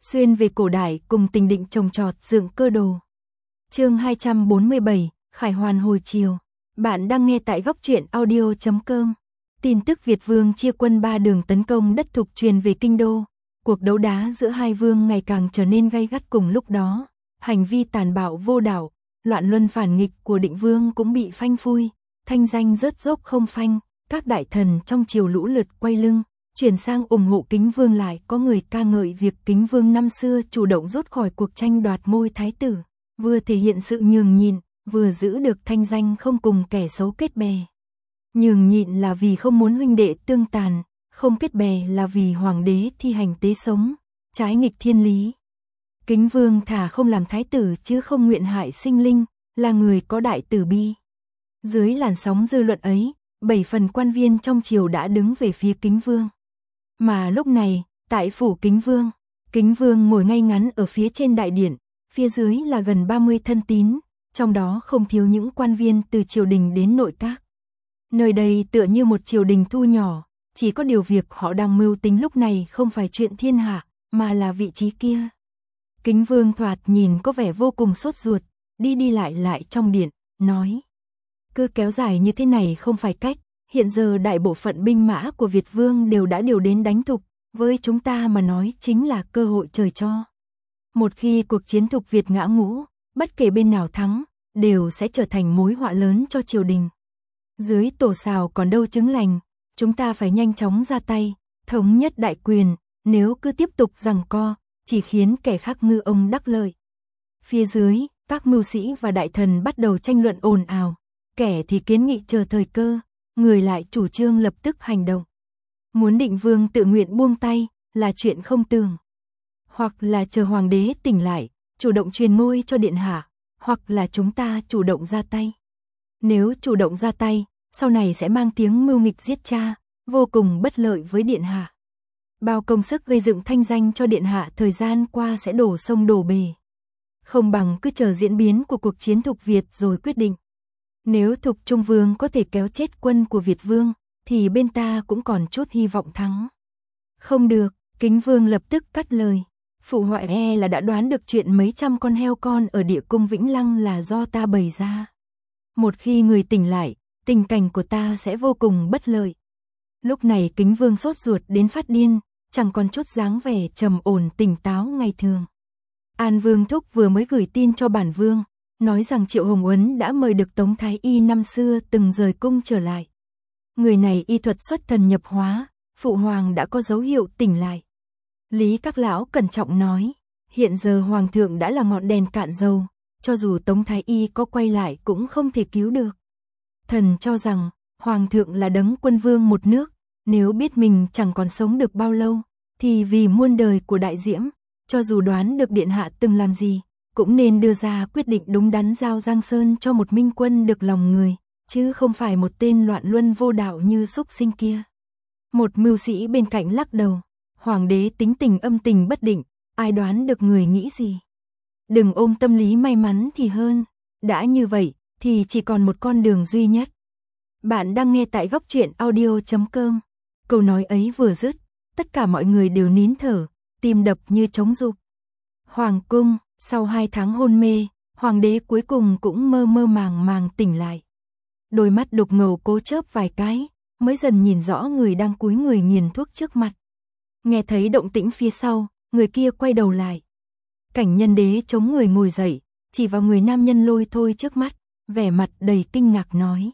xuyên về cổ đại cùng Tình Định trồng trọt dựng cơ đồ. Chương 247, Khải Hoàn hồi chiều. Bạn đang nghe tại góc truyện audio.com. Tin tức Việt Vương chia quân 3 đường tấn công đất Thục truyền về kinh đô. Cuộc đấu đá giữa hai vương ngày càng trở nên gay gắt cùng lúc đó. Hành vi tàn bạo vô đạo, loạn luân phản nghịch của Định Vương cũng bị phanh phui, thanh danh rớt dốc không phanh. Các đại thần trong triều lũ lượt quay lưng, chuyển sang ủng hộ Kính Vương. Lại có người ca ngợi việc Kính Vương năm xưa chủ động rút khỏi cuộc tranh đoạt ngôi thái tử, vừa thể hiện sự nhường nhịn, vừa giữ được thanh danh không cùng kẻ xấu kết bè. Nhường nhịn là vì không muốn huynh đệ tương tàn, không kết bè là vì hoàng đế thi hành tế sống, trái nghịch thiên lý. Kính Vương thà không làm thái tử chứ không nguyện hại sinh linh, là người có đại tử bi. Dưới làn sóng dư luận ấy, 7 phần quan viên trong triều đã đứng về phía Kính Vương. Mà lúc này, tại phủ Kính Vương ngồi ngay ngắn ở phía trên đại điện, phía dưới là gần 30 thân tín, trong đó không thiếu những quan viên từ triều đình đến nội các. Nơi đây tựa như một triều đình thu nhỏ, chỉ có điều việc họ đang mưu tính lúc này không phải chuyện thiên hạ, mà là vị trí kia. Kính Vương thoạt nhìn có vẻ vô cùng sốt ruột, đi lại trong điện, nói: cứ kéo dài như thế này không phải cách, hiện giờ đại bộ phận binh mã của Việt Vương đều đã điều đến đánh Thục, với chúng ta mà nói chính là cơ hội trời cho. Một khi cuộc chiến Thục Việt ngã ngũ, bất kể bên nào thắng, đều sẽ trở thành mối họa lớn cho triều đình. Dưới tổ sào còn đâu trứng lành, chúng ta phải nhanh chóng ra tay, thống nhất đại quyền, nếu cứ tiếp tục giằng co, chỉ khiến kẻ khác ngư ông đắc lợi. Phía dưới, các mưu sĩ và đại thần bắt đầu tranh luận ồn ào, kẻ thì kiến nghị chờ thời cơ, người lại chủ trương lập tức hành động. Muốn Định Vương tự nguyện buông tay là chuyện không tưởng. Hoặc là chờ hoàng đế tỉnh lại, chủ động truyền ngôi cho điện hạ, hoặc là chúng ta chủ động ra tay. Nếu chủ động ra tay, sau này sẽ mang tiếng mưu nghịch giết cha, vô cùng bất lợi với điện hạ. Bao công sức gây dựng thanh danh cho điện hạ thời gian qua sẽ đổ sông đổ bể. Không bằng cứ chờ diễn biến của cuộc chiến Thục Việt rồi quyết định. Nếu Thục Trung Vương có thể kéo chết quân của Việt Vương, thì bên ta cũng còn chút hy vọng thắng. Không được, Kính Vương lập tức cắt lời. Phụ hoại là đã đoán được chuyện mấy trăm con heo con ở địa cung Vĩnh Lăng là do ta bày ra. Một khi người tỉnh lại, tình cảnh của ta sẽ vô cùng bất lợi. Lúc này Kính Vương sốt ruột đến phát điên, chẳng còn chút dáng vẻ trầm ổn tỉnh táo ngày thường. An Vương Thúc vừa mới gửi tin cho bản vương, nói rằng Triệu Hồng Uấn đã mời được Tống Thái Y năm xưa từng rời cung trở lại. Người này y thuật xuất thần nhập hóa, phụ hoàng đã có dấu hiệu tỉnh lại. Lý các lão cẩn trọng nói, hiện giờ hoàng thượng đã là ngọn đèn cạn dầu, cho dù Tống Thái Y có quay lại cũng không thể cứu được. Thần cho rằng, hoàng thượng là đấng quân vương một nước, nếu biết mình chẳng còn sống được bao lâu, thì vì muôn đời của đại diễm, cho dù đoán được điện hạ từng làm gì, cũng nên đưa ra quyết định đúng đắn giao Giang Sơn cho một minh quân được lòng người, chứ không phải một tên loạn luân vô đạo như súc sinh kia. Một mưu sĩ bên cạnh lắc đầu, hoàng đế tính tình âm tình bất định, ai đoán được người nghĩ gì. Đừng ôm tâm lý may mắn thì hơn, đã như vậy thì chỉ còn một con đường duy nhất. Bạn đang nghe tại góc truyện audio.com. Câu nói ấy vừa dứt, tất cả mọi người đều nín thở, tim đập như trống dục. Hoàng cung, sau 2 tháng hôn mê, hoàng đế cuối cùng cũng mơ màng tỉnh lại. Đôi mắt đục ngầu cố chớp vài cái, mới dần nhìn rõ người đang cúi người nghiền thuốc trước mặt. Nghe thấy động tĩnh phía sau, người kia quay đầu lại. Cảnh Nhân Đế chống người ngồi dậy, chỉ vào người nam nhân lôi thôi trước mắt, vẻ mặt đầy kinh ngạc nói: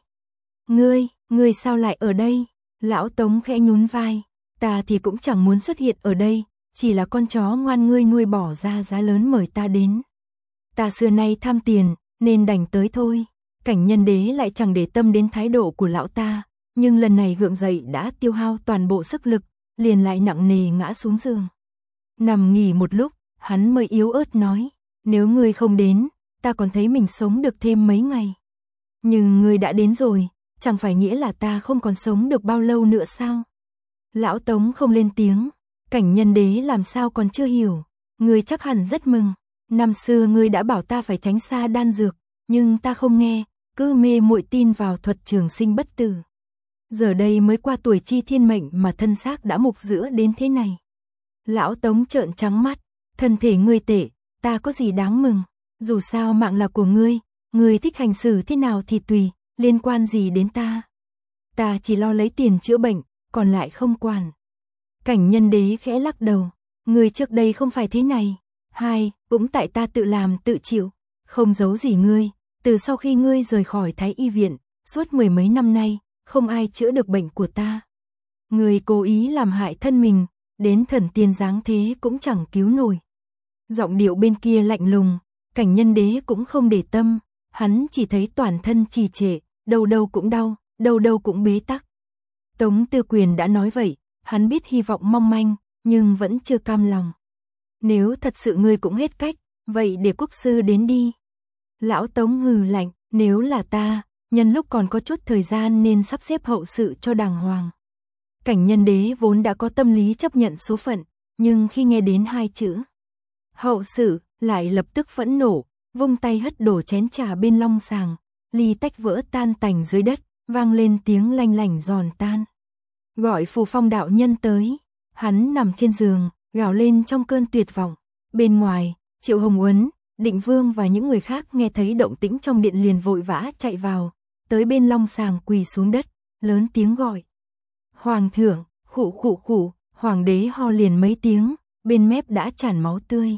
Ngươi sao lại ở đây? Lão Tống khẽ nhún vai, ta thì cũng chẳng muốn xuất hiện ở đây, chỉ là con chó ngoan ngươi nuôi bỏ ra giá lớn mời ta đến. Ta xưa nay tham tiền, nên đành tới thôi. Cảnh Nhân Đế lại chẳng để tâm đến thái độ của lão ta, nhưng lần này gượng dậy đã tiêu hao toàn bộ sức lực, liền lại nặng nề ngã xuống giường. Nằm nghỉ một lúc, hắn mới yếu ớt nói: nếu ngươi không đến, ta còn thấy mình sống được thêm mấy ngày. Nhưng ngươi đã đến rồi, chẳng phải nghĩa là ta không còn sống được bao lâu nữa sao? Lão Tống không lên tiếng. Cảnh Nhân Đế làm sao còn chưa hiểu. Ngươi chắc hẳn rất mừng. Năm xưa ngươi đã bảo ta phải tránh xa đan dược, nhưng ta không nghe, cứ mê muội tin vào thuật trường sinh bất tử. Giờ đây mới qua tuổi chi thiên mệnh mà thân xác đã mục rữa đến thế này. Lão Tống trợn trắng mắt, thân thể ngươi tệ, ta có gì đáng mừng, dù sao mạng là của ngươi thích hành xử thế nào thì tùy, liên quan gì đến ta. Ta chỉ lo lấy tiền chữa bệnh, còn lại không quản. Cảnh Nhân Đế khẽ lắc đầu, ngươi trước đây không phải thế này. Cũng tại ta tự làm tự chịu, không giấu gì ngươi, từ sau khi ngươi rời khỏi Thái Y viện, suốt 10 mấy năm nay, không ai chữa được bệnh của ta. Ngươi cố ý làm hại thân mình, đến thần tiên dáng thế cũng chẳng cứu nổi. Giọng điệu bên kia lạnh lùng, Cảnh Nhân Đế cũng không để tâm, hắn chỉ thấy toàn thân trì trệ, đầu đầu cũng đau, đầu đầu cũng bế tắc. Tống Tư Quyền đã nói vậy, hắn biết hy vọng mong manh, nhưng vẫn chưa cam lòng. Nếu thật sự ngươi cũng hết cách, vậy để quốc sư đến đi. Lão Tống hừ lạnh, nếu là ta, nhân lúc còn có chút thời gian nên sắp xếp hậu sự cho đàng hoàng. Cảnh Nhân Đế vốn đã có tâm lý chấp nhận số phận, nhưng khi nghe đến 2 chữ hậu sự, lại lập tức phẫn nộ, vung tay hất đổ chén trà bên long sàng, ly tách vỡ tan tành dưới đất, vang lên tiếng lanh lảnh giòn tan. Gọi Phù Phong đạo nhân tới, hắn nằm trên giường, gào lên trong cơn tuyệt vọng. Bên ngoài, Triệu Hồng Uấn, Định Vương và những người khác nghe thấy động tĩnh trong điện liền vội vã chạy vào, tới bên long sàng quỳ xuống đất, lớn tiếng gọi. Hoàng thượng, khụ, hoàng đế ho liền mấy tiếng, bên mép đã tràn máu tươi.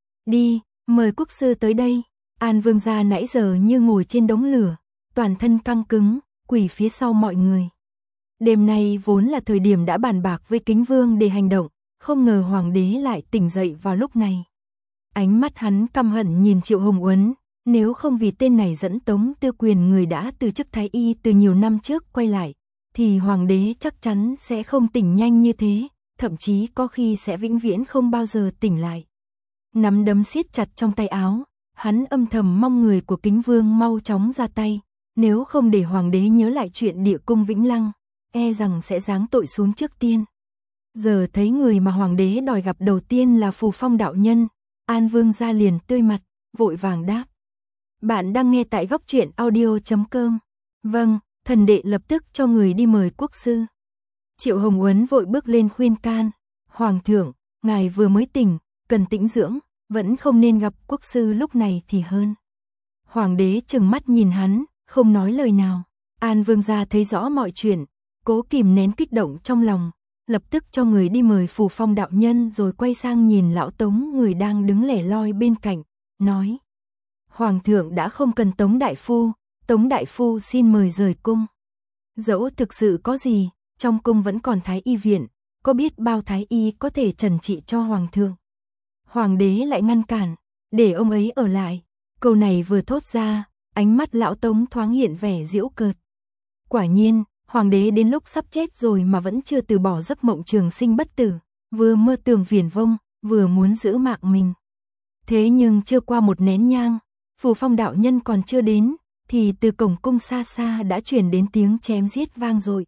Đi, mời quốc sư tới đây. An Vương gia nãy giờ như ngồi trên đống lửa, toàn thân căng cứng, quỳ phía sau mọi người. Đêm nay vốn là thời điểm đã bàn bạc với Kính Vương để hành động, không ngờ hoàng đế lại tỉnh dậy vào lúc này. Ánh mắt hắn căm hận nhìn Triệu Hồng Uấn, nếu không vì tên này dẫn Tống Tư Quyền người đã từ chức thái y từ nhiều năm trước quay lại, thì hoàng đế chắc chắn sẽ không tỉnh nhanh như thế, thậm chí có khi sẽ vĩnh viễn không bao giờ tỉnh lại. Nắm đấm siết chặt trong tay áo, hắn âm thầm mong người của Kính Vương mau chóng ra tay, nếu không để hoàng đế nhớ lại chuyện địa cung Vĩnh Lăng, e rằng sẽ giáng tội xuống trước tiên. Giờ thấy người mà hoàng đế đòi gặp đầu tiên là Phù Phong đạo nhân, An Vương gia liền tươi mặt, vội vàng đáp. Bạn đang nghe tại góc truyện audio.com. Vâng, thần đệ lập tức cho người đi mời quốc sư. Triệu Hồng Uấn vội bước lên khuyên can. Hoàng thượng, ngài vừa mới tỉnh, cần tĩnh dưỡng, vẫn không nên gặp quốc sư lúc này thì hơn. Hoàng đế trừng mắt nhìn hắn, không nói lời nào. An Vương gia thấy rõ mọi chuyện, cố kìm nén kích động trong lòng, lập tức cho người đi mời Phù Phong đạo nhân rồi quay sang nhìn lão Tống người đang đứng lẻ loi bên cạnh, nói. Hoàng thượng đã không cần Tống đại phu xin mời rời cung. Dẫu thực sự có gì, trong cung vẫn còn Thái Y viện, có biết bao Thái Y có thể trần trị cho Hoàng thượng. Hoàng đế lại ngăn cản, để ông ấy ở lại. Câu này vừa thốt ra, ánh mắt lão Tống thoáng hiện vẻ giễu cợt. Quả nhiên, hoàng đế đến lúc sắp chết rồi mà vẫn chưa từ bỏ giấc mộng trường sinh bất tử, vừa mơ tưởng viển vông, vừa muốn giữ mạng mình. Thế nhưng chưa qua một nén nhang, Phù Phong đạo nhân còn chưa đến, thì từ cổng cung xa xa đã truyền đến tiếng chém giết vang dội.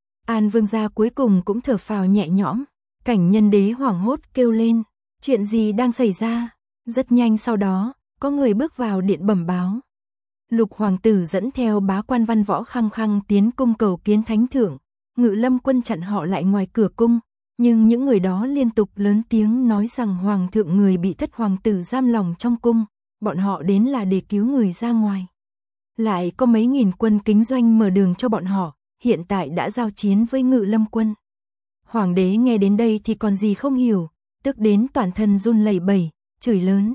An Vương gia cuối cùng cũng thở phào nhẹ nhõm, Cảnh Nhân Đế hoảng hốt kêu lên, chuyện gì đang xảy ra? Rất nhanh sau đó, có người bước vào điện bẩm báo. Lục hoàng tử dẫn theo bá quan Văn Võ Khăng Khăng tiến cung cầu kiến thánh thượng, Ngự Lâm quân chặn họ lại ngoài cửa cung, nhưng những người đó liên tục lớn tiếng nói rằng hoàng thượng người bị thất hoàng tử giam lòng trong cung, bọn họ đến là để cứu người ra ngoài. Lại có mấy nghìn quân kính doanh mở đường cho bọn họ, hiện tại đã giao chiến với Ngự Lâm quân. Hoàng đế nghe đến đây thì còn gì không hiểu, tức đến toàn thân run lẩy bẩy, chửi lớn.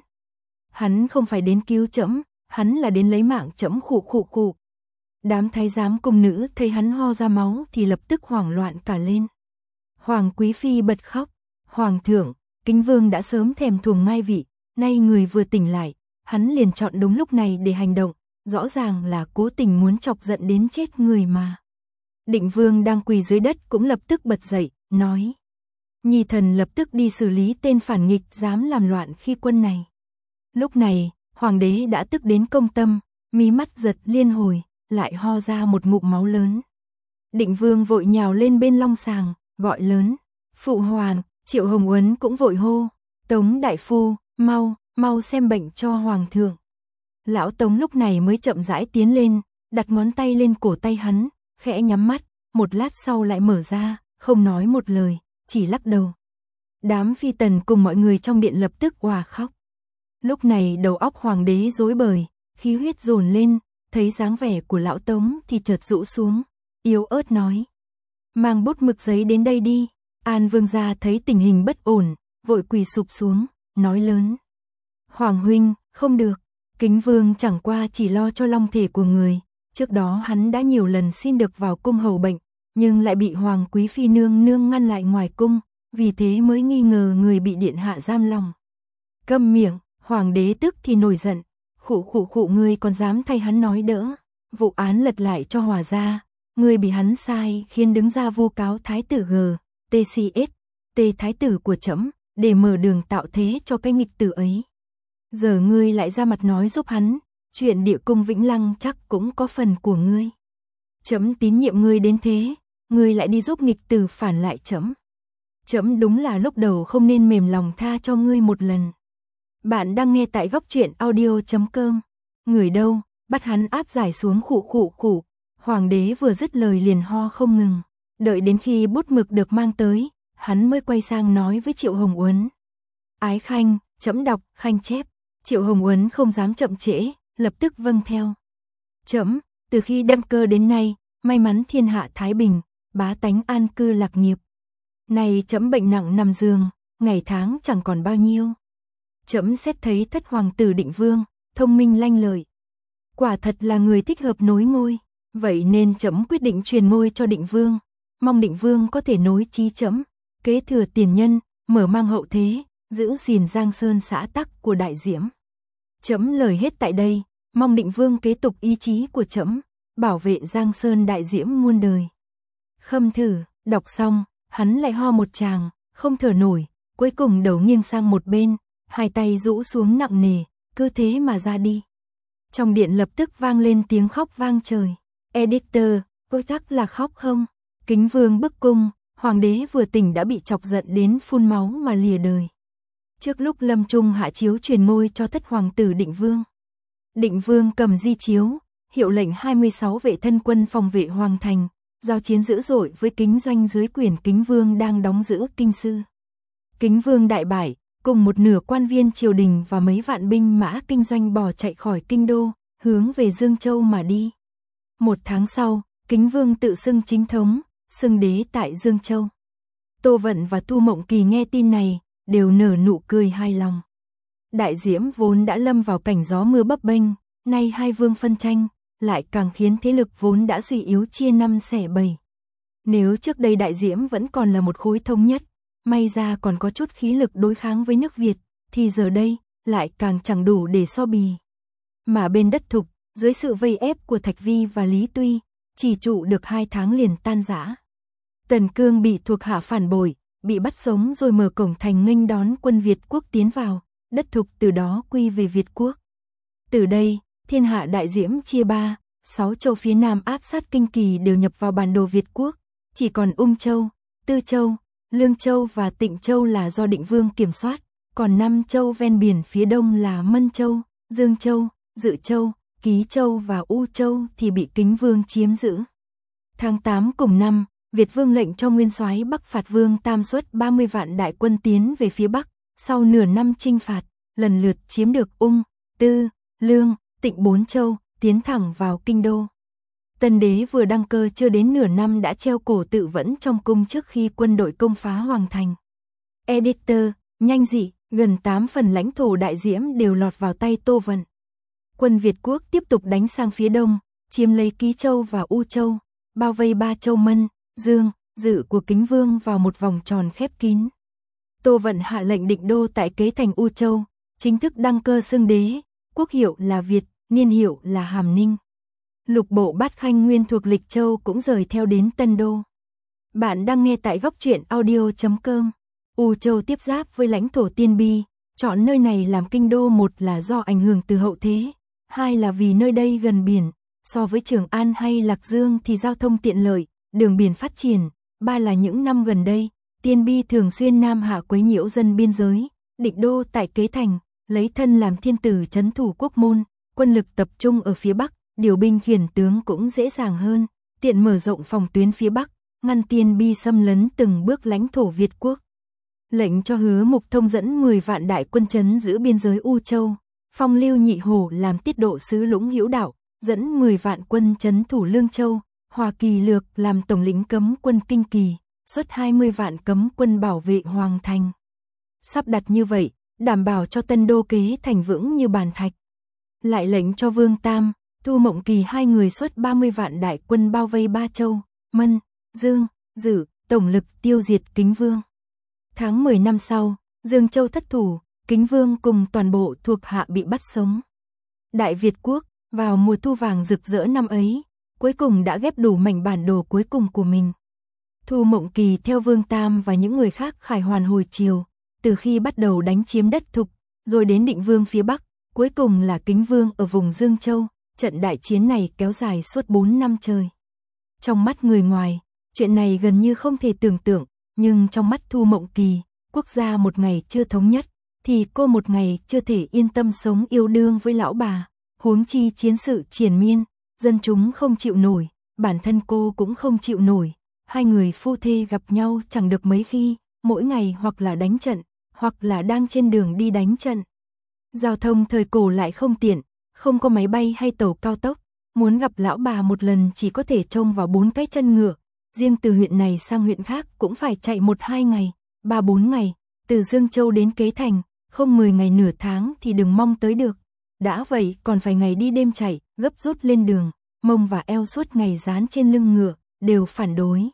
Hắn không phải đến cứu trẫm, hắn là đến lấy mạng trẫm, khụ. Đám thái giám cung nữ thấy hắn ho ra máu thì lập tức hoảng loạn cả lên. Hoàng quý phi bật khóc, hoàng thượng, Kính Vương đã sớm thèm thuồng ngai vị, nay người vừa tỉnh lại, hắn liền chọn đúng lúc này để hành động, rõ ràng là cố tình muốn chọc giận đến chết người mà. Định Vương đang quỳ dưới đất cũng lập tức bật dậy, nói. Nhi thần lập tức đi xử lý tên phản nghịch dám làm loạn khi quân này. Lúc này, hoàng đế đã tức đến công tâm, mí mắt giật liên hồi, lại ho ra một ngụm máu lớn. Định Vương vội nhào lên bên long sàng, gọi lớn. Phụ hoàng, Triệu Hồng Uấn cũng vội hô. Tống đại phu, mau xem bệnh cho hoàng thượng. Lão Tống lúc này mới chậm rãi tiến lên, đặt ngón tay lên cổ tay hắn, khẽ nhắm mắt, một lát sau lại mở ra, không nói một lời, chỉ lắc đầu. Đám phi tần cùng mọi người trong điện lập tức òa khóc. Lúc này đầu óc hoàng đế rối bời, khí huyết dồn lên, thấy dáng vẻ của lão Tống thì chợt rũ xuống, yếu ớt nói: "Mang bút mực giấy đến đây đi." An vương gia thấy tình hình bất ổn, vội quỳ sụp xuống, nói lớn: "Hoàng huynh, không được, Kính vương chẳng qua chỉ lo cho long thể của người, trước đó hắn đã nhiều lần xin được vào cung hầu bệnh, nhưng lại bị hoàng quý phi nương nương ngăn lại ngoài cung, vì thế mới nghi ngờ người bị điện hạ giam lòng." Câm miệng, hoàng đế tức thì nổi giận: Khụ, ngươi còn dám thay hắn nói đỡ, vụ án lật lại cho hòa ra, ngươi bị hắn sai khiến đứng ra vu cáo thái tử TCS, thái tử của trẫm, để mở đường tạo thế cho cái nghịch tử ấy. Giờ ngươi lại ra mặt nói giúp hắn, chuyện địa cung Vĩnh Lăng chắc cũng có phần của ngươi. Trẫm tín nhiệm ngươi đến thế, ngươi lại đi giúp nghịch tử phản lại trẫm. Trẫm đúng là lúc đầu không nên mềm lòng tha cho ngươi một lần. Bạn đang nghe tại góc truyện audio.com. Người đâu, bắt hắn áp giải xuống. Khụ. Hoàng đế vừa dứt lời liền ho không ngừng. Đợi đến khi bút mực được mang tới, hắn mới quay sang nói với Triệu Hồng Uấn: "Ái khanh, trẫm đọc." Khanh chép. Triệu Hồng Uấn không dám chậm trễ, lập tức vâng theo. "Trẫm, từ khi đăng cơ đến nay, may mắn thiên hạ thái bình, bá tánh an cư lạc nghiệp. Này trẫm bệnh nặng nằm giường, ngày tháng chẳng còn bao nhiêu. Trẫm xét thấy thất hoàng tử Định Vương, thông minh lanh lợi, quả thật là người thích hợp nối ngôi, vậy nên trẫm quyết định truyền ngôi cho Định Vương, mong Định Vương có thể nối chí trẫm, kế thừa tiền nhân, mở mang hậu thế, giữ gìn Giang Sơn xã tắc của đại diễm. Trẫm lời hết tại đây, mong Định Vương kế tục ý chí của trẫm, bảo vệ Giang Sơn đại diễm muôn đời." Khâm thử, đọc xong, hắn lại ho một tràng, không thở nổi, cuối cùng đầu nghiêng sang một bên, hai tay rũ xuống nặng nề, cứ thế mà ra đi. Trong điện lập tức vang lên tiếng khóc vang trời. "Editor, có chắc là khóc không?" Kính vương bức cung, hoàng đế vừa tỉnh đã bị chọc giận đến phun máu mà lìa đời. Trước lúc lâm chung hạ chiếu truyền ngôi cho thất hoàng tử Định Vương. Định Vương cầm di chiếu, hiệu lệnh 26 vệ thân quân phòng vệ hoàng thành, giao chiến dữ dội với Kính Doanh dưới quyền Kính Vương đang đóng giữ kinh sư. Kính Vương đại bại, cùng một nửa quan viên triều đình và mấy vạn binh mã Kinh Doanh bỏ chạy khỏi kinh đô, hướng về Dương Châu mà đi. 1 tháng sau, Kính Vương tự xưng chính thống, xưng đế tại Dương Châu. Tô Vận và Thu Mộng Kỳ nghe tin này, đều nở nụ cười hài lòng. Đại diễm vốn đã lâm vào cảnh gió mưa bấp bênh, nay hai vương phân tranh, lại càng khiến thế lực vốn đã suy yếu chia năm xẻ bảy. Nếu trước đây đại diễm vẫn còn là một khối thống nhất, may ra còn có chút khí lực đối kháng với nước Việt, thì giờ đây, lại càng chẳng đủ để so bì. Mà bên đất Thục, dưới sự vây ép của Thạch Vi và Lý Tuy, chỉ trụ được 2 tháng liền tan rã. Tần Cương bị thuộc hạ phản bội, bị bắt sống rồi mở cổng thành nghênh đón quân Việt quốc tiến vào, đất Thục từ đó quy về Việt quốc. Từ đây, thiên hạ đại diễm chia 3, 6 châu phía nam áp sát Kinh Kỳ đều nhập vào bản đồ Việt quốc, chỉ còn Ung Châu, Tư Châu, Lương Châu và Tịnh Châu là do Định Vương kiểm soát, còn 5 châu ven biển phía đông là Mân Châu, Dương Châu, Dự Châu, Ký Châu và U Châu thì bị Kính Vương chiếm giữ. Tháng 8 cùng năm, Việt Vương lệnh cho nguyên soái Bắc phạt Vương Tam xuất 30 vạn đại quân tiến về phía Bắc, sau nửa năm chinh phạt, lần lượt chiếm được Ung, Tư, Lương, Tịnh 4 châu, tiến thẳng vào kinh đô. Tân đế vừa đăng cơ chưa đến nửa năm đã treo cổ tự vẫn trong cung trước khi quân đội công phá hoàng thành. Editor, nhanh dị, gần 8 phần lãnh thổ đại diễm đều lọt vào tay Tô Vận. Quân Việt quốc tiếp tục đánh sang phía đông, chiếm lấy Ký Châu và U Châu, bao vây 3 châu Mân, Dương, Dự của Kính Vương vào một vòng tròn khép kín. Tô Vận hạ lệnh định đô tại Kế thành U Châu, chính thức đăng cơ xưng đế, quốc hiệu là Việt, niên hiệu là Hàm Ninh. Lục bộ Bát Khanh nguyên thuộc Lịch Châu cũng rời theo đến Tân Đô. Bạn đang nghe tại góc truyện audio.com. U Châu tiếp giáp với lãnh thổ Tiên Bi, chọn nơi này làm kinh đô một là do ảnh hưởng từ hậu thế, hai là vì nơi đây gần biển, so với Trường An hay Lạc Dương thì giao thông tiện lợi, đường biển phát triển, ba là những năm gần đây, Tiên Bi thường xuyên nam hạ quấy nhiễu dân biên giới, định đô tại Kế thành, lấy thân làm thiên tử trấn thủ quốc môn, quân lực tập trung ở phía Bắc, điều binh khiển tướng cũng dễ dàng hơn, tiện mở rộng phòng tuyến phía Bắc, ngăn Tiên Bi xâm lấn từng bước lãnh thổ Việt quốc. Lệnh cho Hứa Mục Thông dẫn 10 vạn đại quân trấn giữ biên giới U Châu, phong Lưu Nhị Hổ làm tiết độ sứ Lũng Hữu Đạo, dẫn 10 vạn quân trấn thủ Lương Châu, Hòa Kỳ Lược làm tổng lĩnh cấm quân Kinh Kỳ, xuất 20 vạn cấm quân bảo vệ Hoàng Thành. Sắp đặt như vậy, đảm bảo cho Tân Đô kế thành vững như bàn thạch. Lại lệnh cho Vương Tam, Thu Mộng Kỳ hai người xuất 30 vạn đại quân bao vây Ba Châu, Mân, Dương, Dự, tổng lực tiêu diệt Kính Vương. Tháng 10 năm sau, Dương Châu thất thủ, Kính Vương cùng toàn bộ thuộc hạ bị bắt sống. Đại Việt quốc, vào mùa thu vàng rực rỡ năm ấy, cuối cùng đã ghép đủ mảnh bản đồ cuối cùng của mình. Thu Mộng Kỳ theo Vương Tam và những người khác khải hoàn hồi triều, từ khi bắt đầu đánh chiếm đất Thục, rồi đến Định Vương phía Bắc, cuối cùng là Kính Vương ở vùng Dương Châu, trận đại chiến này kéo dài suốt 4 năm trời. Trong mắt người ngoài, chuyện này gần như không thể tưởng tượng, nhưng trong mắt Thu Mộng Kỳ, quốc gia một ngày chưa thống nhất, thì cô một ngày chưa thể yên tâm sống yêu đương với lão bà, huống chi chiến sự triền miên, dân chúng không chịu nổi, bản thân cô cũng không chịu nổi, hai người phu thê gặp nhau chẳng được mấy khi, mỗi ngày hoặc là đánh trận, hoặc là đang trên đường đi đánh trận. Giao thông thời cổ lại không tiện, không có máy bay hay tàu cao tốc, muốn gặp lão bà một lần chỉ có thể trông vào 4 cái chân ngựa, riêng từ huyện này sang huyện khác cũng phải chạy 1-2 ngày, 3-4 ngày, từ Dương Châu đến Kế Thành, không 10 ngày nửa tháng thì đừng mong tới được. Đã vậy còn phải ngày đi đêm chạy, gấp rút lên đường, mông và eo suốt ngày dán trên lưng ngựa, đều phản đối.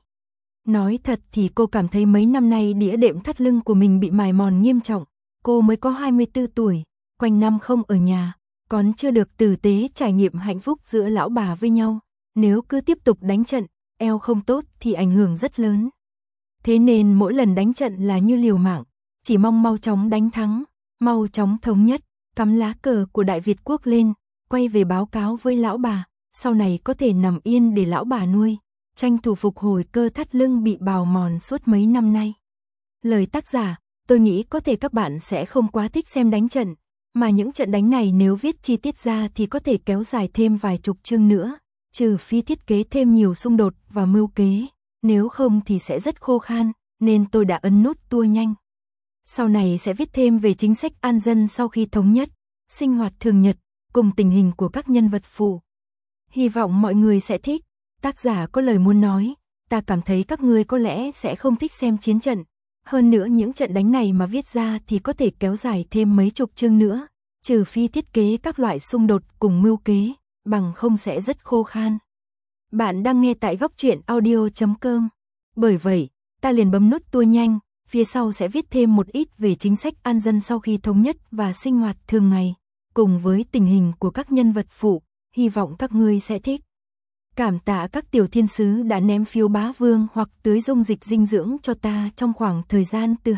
Nói thật thì cô cảm thấy mấy năm nay đĩa đệm thắt lưng của mình bị mài mòn nghiêm trọng, cô mới có 24 tuổi, quanh năm không ở nhà, còn chưa được tử tế trải nghiệm hạnh phúc giữa lão bà với nhau, nếu cứ tiếp tục đánh trận, eo không tốt thì ảnh hưởng rất lớn. Thế nên mỗi lần đánh trận là như liều mạng, chỉ mong mau chóng đánh thắng, mau chóng thống nhất, cắm lá cờ của Đại Việt quốc lên, quay về báo cáo với lão bà, sau này có thể nằm yên để lão bà nuôi, tranh thủ phục hồi cơ thắt lưng bị bào mòn suốt mấy năm nay. Lời tác giả, tôi nghĩ có thể các bạn sẽ không quá thích xem đánh trận, mà những trận đánh này nếu viết chi tiết ra thì có thể kéo dài thêm vài chục chương nữa, trừ phi thiết kế thêm nhiều xung đột và mưu kế, nếu không thì sẽ rất khô khan, nên tôi đã ấn nút tua nhanh. Sau này sẽ viết thêm về chính sách an dân sau khi thống nhất, sinh hoạt thường nhật, cùng tình hình của các nhân vật phụ. Hy vọng mọi người sẽ thích. Tác giả có lời muốn nói, ta cảm thấy các ngươi có lẽ sẽ không thích xem chiến trận. Hơn nữa những trận đánh này mà viết ra thì có thể kéo dài thêm mấy chục chương nữa, trừ phi thiết kế các loại xung đột cùng mưu kế, bằng không sẽ rất khô khan. Bạn đang nghe tại góc truyện audio.com. Bởi vậy, ta liền bấm nút tua nhanh, phía sau sẽ viết thêm một ít về chính sách an dân sau khi thống nhất và sinh hoạt thường ngày, cùng với tình hình của các nhân vật phụ, hy vọng các ngươi sẽ thích. Cảm tạ các tiểu thiên sứ đã ném phiếu bá vương hoặc tưới dung dịch dinh dưỡng cho ta trong khoảng thời gian từ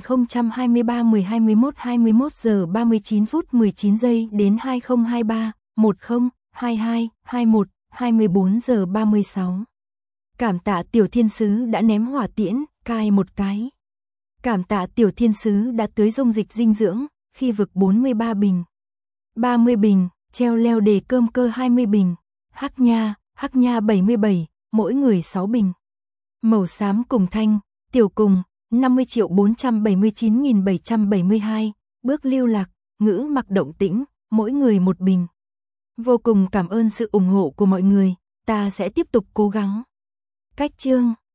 2023 21 giờ 39 phút 19 giây đến 2023 10 22 21 24 giờ 36. Cảm tạ tiểu thiên sứ đã ném hỏa tiễn, cai một cái. Cảm tạ tiểu thiên sứ đã tưới dung dịch dinh dưỡng, khi vực 43 bình. 30 bình, treo leo đề cơm cơ 20 bình. Hắc nha 77, mỗi người 6 bình. Màu xám cùng thanh, tiểu cùng, 50.479.772, bước lưu lạc, ngữ mặc động tĩnh, mỗi người 1 bình. Vô cùng cảm ơn sự ủng hộ của mọi người, ta sẽ tiếp tục cố gắng. Cách chương